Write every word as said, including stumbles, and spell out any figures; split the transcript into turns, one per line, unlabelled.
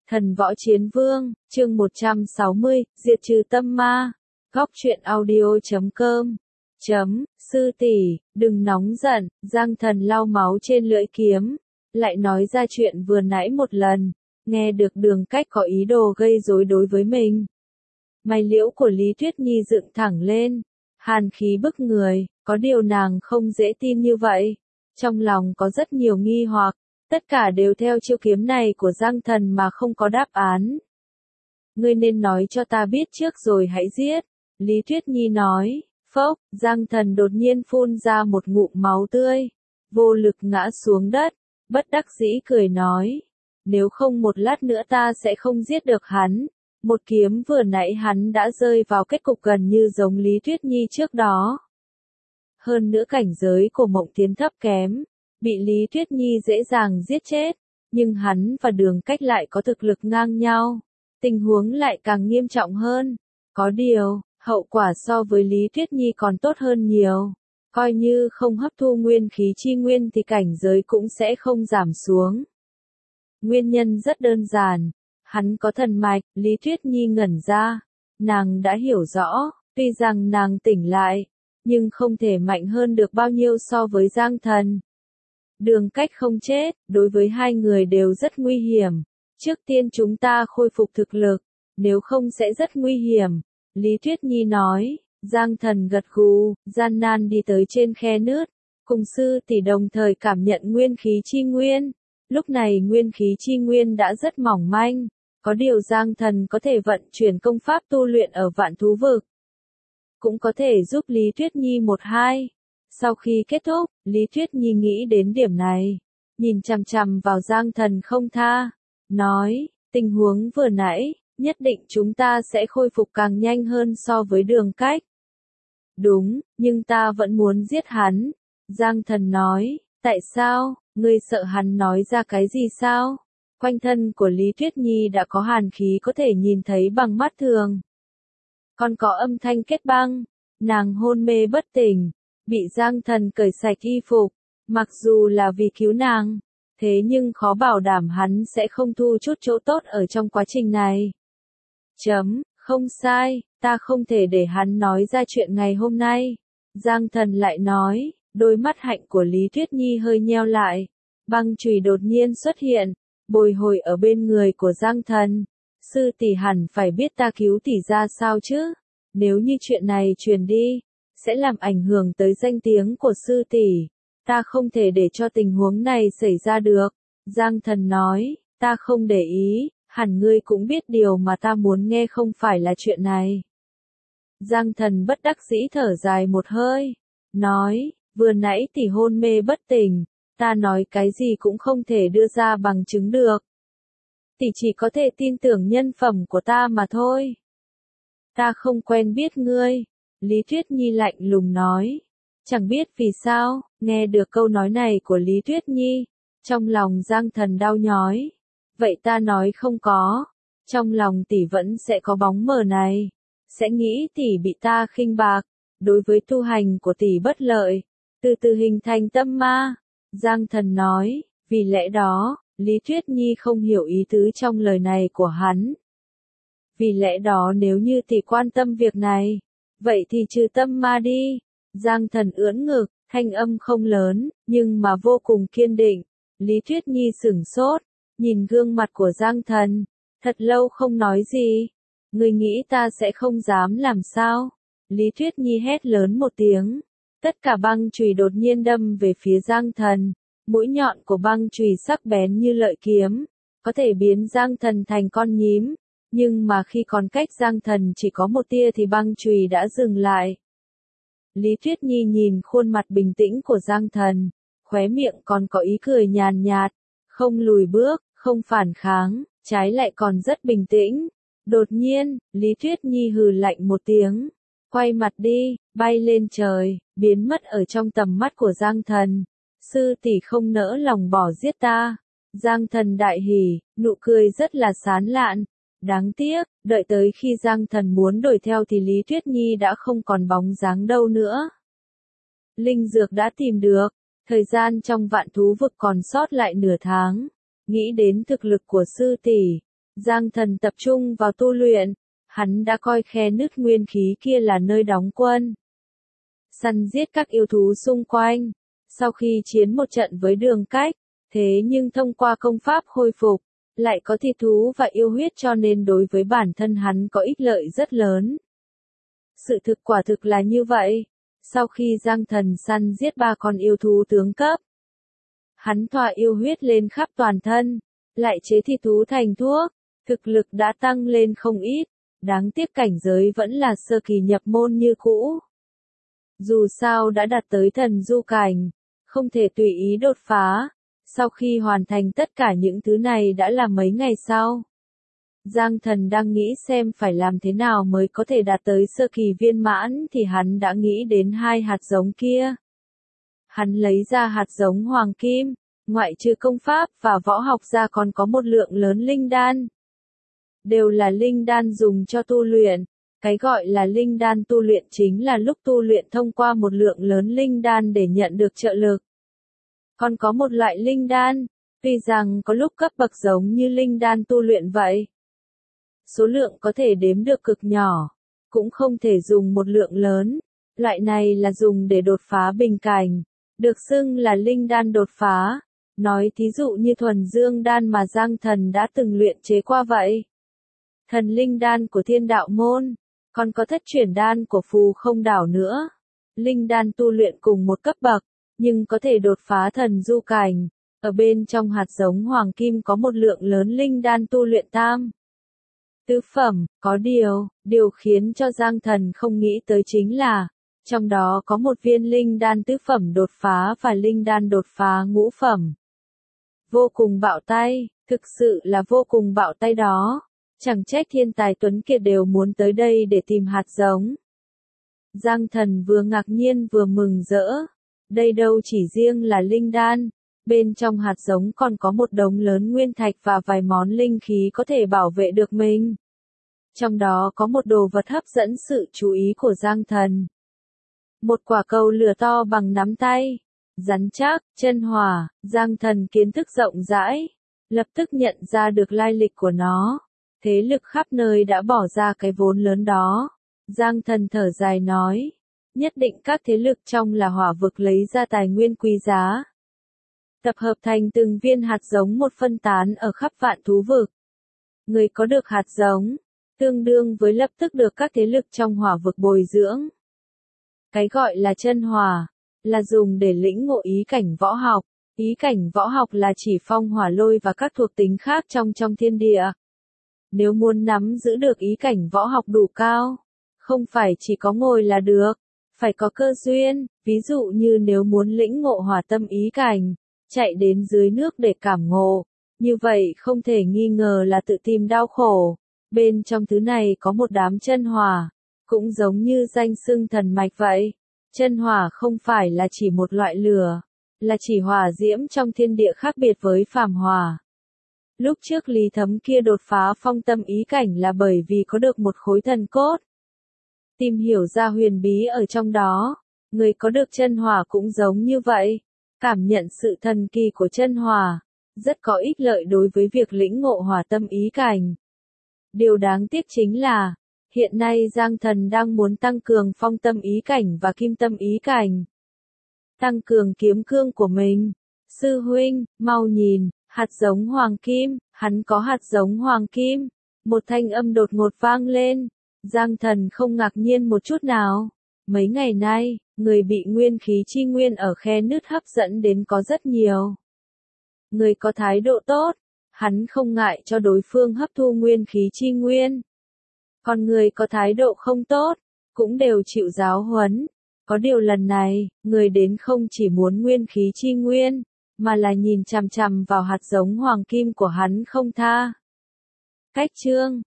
Thần Võ Chiến Vương, chương một trăm sáu mươi, diệt trừ tâm ma. Góc truyện audio chấm com. Chấm, sư tỷ, đừng nóng giận, Giang Thần lau máu trên lưỡi kiếm, lại nói ra chuyện vừa nãy một lần, nghe được Đường Cách có ý đồ gây rối đối với mình. Mày liễu của Lý Tuyết Nhi dựng thẳng lên, hàn khí bức người, có điều nàng không dễ tin như vậy. Trong lòng có rất nhiều nghi hoặc, tất cả đều theo chiêu kiếm này của Giang Thần mà không có đáp án. Ngươi nên nói cho ta biết trước rồi hãy giết, Lý Tuyết Nhi nói. Phốc, Giang Thần đột nhiên phun ra một ngụm máu tươi, vô lực ngã xuống đất, bất đắc dĩ cười nói. Nếu không một lát nữa ta sẽ không giết được hắn. Một kiếm vừa nãy hắn đã rơi vào kết cục gần như giống Lý Tuyết Nhi trước đó. Hơn nữa cảnh giới của Mộng Tiến thấp kém, bị Lý Tuyết Nhi dễ dàng giết chết, nhưng hắn và Đường Cách lại có thực lực ngang nhau. Tình huống lại càng nghiêm trọng hơn. Có điều, hậu quả so với Lý Tuyết Nhi còn tốt hơn nhiều. Coi như không hấp thu nguyên khí chi nguyên thì cảnh giới cũng sẽ không giảm xuống. Nguyên nhân rất đơn giản. Hắn có thần mạch, Lý Tuyết Nhi ngẩn ra. Nàng đã hiểu rõ, tuy rằng nàng tỉnh lại, nhưng không thể mạnh hơn được bao nhiêu so với Giang Thần. Đường Cách không chết, đối với hai người đều rất nguy hiểm. Trước tiên chúng ta khôi phục thực lực, nếu không sẽ rất nguy hiểm. Lý Tuyết Nhi nói. Giang Thần gật gù, gian nan đi tới trên khe nứt, cùng sư tỷ đồng thời cảm nhận nguyên khí chi nguyên. Lúc này nguyên khí chi nguyên đã rất mỏng manh, có điều Giang Thần có thể vận chuyển công pháp tu luyện ở Vạn Thú Vực, cũng có thể giúp Lý Tuyết Nhi một hai. Sau khi kết thúc, Lý Tuyết Nhi nghĩ đến điểm này, nhìn chằm chằm vào Giang Thần không tha, nói, tình huống vừa nãy, nhất định chúng ta sẽ khôi phục càng nhanh hơn so với Đường Cách. Đúng, nhưng ta vẫn muốn giết hắn. Giang Thần nói, tại sao, ngươi sợ hắn nói ra cái gì sao? Quanh thân của Lý Tuyết Nhi đã có hàn khí có thể nhìn thấy bằng mắt thường. Còn có âm thanh kết băng, nàng hôn mê bất tỉnh, bị Giang Thần cởi sạch y phục, mặc dù là vì cứu nàng, thế nhưng khó bảo đảm hắn sẽ không thu chút chỗ tốt ở trong quá trình này. Chấm, không sai, ta không thể để hắn nói ra chuyện ngày hôm nay. Giang Thần lại nói, đôi mắt hạnh của Lý Tuyết Nhi hơi nheo lại, băng chùy đột nhiên xuất hiện, bồi hồi ở bên người của Giang Thần. Sư tỷ hẳn phải biết ta cứu tỷ ra sao chứ, nếu như chuyện này truyền đi, sẽ làm ảnh hưởng tới danh tiếng của sư tỷ. Ta không thể để cho tình huống này xảy ra được. Giang Thần nói, ta không để ý, hẳn ngươi cũng biết điều mà ta muốn nghe không phải là chuyện này. Giang Thần bất đắc dĩ thở dài một hơi, nói, vừa nãy tỷ hôn mê bất tỉnh, ta nói cái gì cũng không thể đưa ra bằng chứng được. Tỷ chỉ có thể tin tưởng nhân phẩm của ta mà thôi. Ta không quen biết ngươi, Lý Tuyết Nhi lạnh lùng nói. Chẳng biết vì sao, nghe được câu nói này của Lý Tuyết Nhi, trong lòng Giang Thần đau nhói. Vậy ta nói không có, trong lòng tỷ vẫn sẽ có bóng mờ này, sẽ nghĩ tỷ bị ta khinh bạc, đối với tu hành của tỷ bất lợi, từ từ hình thành tâm ma. Giang Thần nói, vì lẽ đó, Lý Tuyết Nhi không hiểu ý tứ trong lời này của hắn. Vì lẽ đó nếu như tỷ quan tâm việc này, vậy thì trừ tâm ma đi. Giang Thần ưỡn ngực, thanh âm không lớn, nhưng mà vô cùng kiên định. Lý Tuyết Nhi sửng sốt, nhìn gương mặt của Giang Thần, thật lâu không nói gì. Ngươi nghĩ ta sẽ không dám làm sao? Lý Tuyết Nhi hét lớn một tiếng. Tất cả băng chùy đột nhiên đâm về phía Giang Thần. Mũi nhọn của băng chùy sắc bén như lợi kiếm, có thể biến Giang Thần thành con nhím. Nhưng mà khi còn cách Giang Thần chỉ có một tia thì băng chùy đã dừng lại. Lý Tuyết Nhi nhìn khuôn mặt bình tĩnh của Giang Thần, khóe miệng còn có ý cười nhàn nhạt, không lùi bước, không phản kháng, trái lại còn rất bình tĩnh. Đột nhiên, Lý Tuyết Nhi hừ lạnh một tiếng, quay mặt đi, bay lên trời, biến mất ở trong tầm mắt của Giang Thần. Sư tỷ không nỡ lòng bỏ giết ta. Giang Thần đại hỉ, nụ cười rất là sán lạn. Đáng tiếc, đợi tới khi Giang Thần muốn đuổi theo thì Lý Tuyết Nhi đã không còn bóng dáng đâu nữa. Linh dược đã tìm được, thời gian trong Vạn Thú Vực còn sót lại nửa tháng. Nghĩ đến thực lực của sư tỷ, Giang Thần tập trung vào tu luyện, hắn đã coi khe nứt nguyên khí kia là nơi đóng quân. Săn giết các yêu thú xung quanh, sau khi chiến một trận với Đường Cách, thế nhưng thông qua công pháp khôi phục, lại có thi thú và yêu huyết cho nên đối với bản thân hắn có ích lợi rất lớn. Sự thực quả thực là như vậy, sau khi Giang Thần săn giết ba con yêu thú tướng cấp, hắn thoa yêu huyết lên khắp toàn thân, lại chế thi thú thành thuốc, thực lực đã tăng lên không ít, đáng tiếc cảnh giới vẫn là sơ kỳ nhập môn như cũ. Dù sao đã đạt tới thần du cảnh, không thể tùy ý đột phá, sau khi hoàn thành tất cả những thứ này đã là mấy ngày sau. Giang Thần đang nghĩ xem phải làm thế nào mới có thể đạt tới sơ kỳ viên mãn thì hắn đã nghĩ đến hai hạt giống kia. Hắn lấy ra hạt giống hoàng kim, ngoại trừ công pháp và võ học ra còn có một lượng lớn linh đan. Đều là linh đan dùng cho tu luyện, cái gọi là linh đan tu luyện chính là lúc tu luyện thông qua một lượng lớn linh đan để nhận được trợ lực. Còn có một loại linh đan, tuy rằng có lúc cấp bậc giống như linh đan tu luyện vậy. Số lượng có thể đếm được cực nhỏ, cũng không thể dùng một lượng lớn, loại này là dùng để đột phá bình cảnh, được xưng là linh đan đột phá, nói thí dụ như thuần dương đan mà Giang Thần đã từng luyện chế qua vậy. Thần linh đan của Thiên Đạo Môn, còn có thất chuyển đan của Phù Không Đảo nữa. Linh đan tu luyện cùng một cấp bậc, nhưng có thể đột phá thần du cảnh. Ở bên trong hạt giống hoàng kim có một lượng lớn linh đan tu luyện tam tứ phẩm, có điều, điều khiến cho Giang Thần không nghĩ tới chính là, trong đó có một viên linh đan tứ phẩm đột phá và linh đan đột phá ngũ phẩm. Vô cùng bạo tay, thực sự là vô cùng bạo tay đó. Chẳng trách thiên tài tuấn kiệt đều muốn tới đây để tìm hạt giống. Giang Thần vừa ngạc nhiên vừa mừng rỡ. Đây đâu chỉ riêng là linh đan, bên trong hạt giống còn có một đống lớn nguyên thạch và vài món linh khí có thể bảo vệ được mình. Trong đó có một đồ vật hấp dẫn sự chú ý của Giang Thần. Một quả cầu lửa to bằng nắm tay, rắn chắc, chân hỏa. Giang Thần kiến thức rộng rãi, lập tức nhận ra được lai lịch của nó. Thế lực khắp nơi đã bỏ ra cái vốn lớn đó. Giang Thần thở dài nói, nhất định các thế lực trong là hỏa vực lấy ra tài nguyên quý giá. Tập hợp thành từng viên hạt giống một phân tán ở khắp vạn thú vực. Người có được hạt giống, tương đương với lập tức được các thế lực trong hỏa vực bồi dưỡng. Cái gọi là chân hỏa, là dùng để lĩnh ngộ ý cảnh võ học. Ý cảnh võ học là chỉ phong hỏa lôi và các thuộc tính khác trong trong thiên địa. Nếu muốn nắm giữ được ý cảnh võ học đủ cao, không phải chỉ có ngồi là được, phải có cơ duyên, ví dụ như nếu muốn lĩnh ngộ hỏa tâm ý cảnh, chạy đến dưới nước để cảm ngộ, như vậy không thể nghi ngờ là tự tìm đau khổ. Bên trong thứ này có một đám chân hỏa, cũng giống như danh xưng thần mạch vậy. Chân hỏa không phải là chỉ một loại lửa, là chỉ hỏa diễm trong thiên địa khác biệt với phàm hỏa. Lúc trước Lý Thấm kia đột phá phong tâm ý cảnh là bởi vì có được một khối thần cốt. Tìm hiểu ra huyền bí ở trong đó, người có được chân hỏa cũng giống như vậy. Cảm nhận sự thần kỳ của chân hỏa, rất có ích lợi đối với việc lĩnh ngộ hỏa tâm ý cảnh. Điều đáng tiếc chính là, hiện nay Giang Thần đang muốn tăng cường phong tâm ý cảnh và kim tâm ý cảnh. Tăng cường kiếm cương của mình. Sư huynh, mau nhìn, hạt giống hoàng kim, hắn có hạt giống hoàng kim. Một thanh âm đột ngột vang lên. Giang Thần không ngạc nhiên một chút nào. Mấy ngày nay, người bị nguyên khí chi nguyên ở khe nứt hấp dẫn đến có rất nhiều. Người có thái độ tốt, hắn không ngại cho đối phương hấp thu nguyên khí chi nguyên. Còn người có thái độ không tốt, cũng đều chịu giáo huấn. Có điều lần này, người đến không chỉ muốn nguyên khí chi nguyên, mà là nhìn chằm chằm vào hạt giống hoàng kim của hắn không tha. Cách chương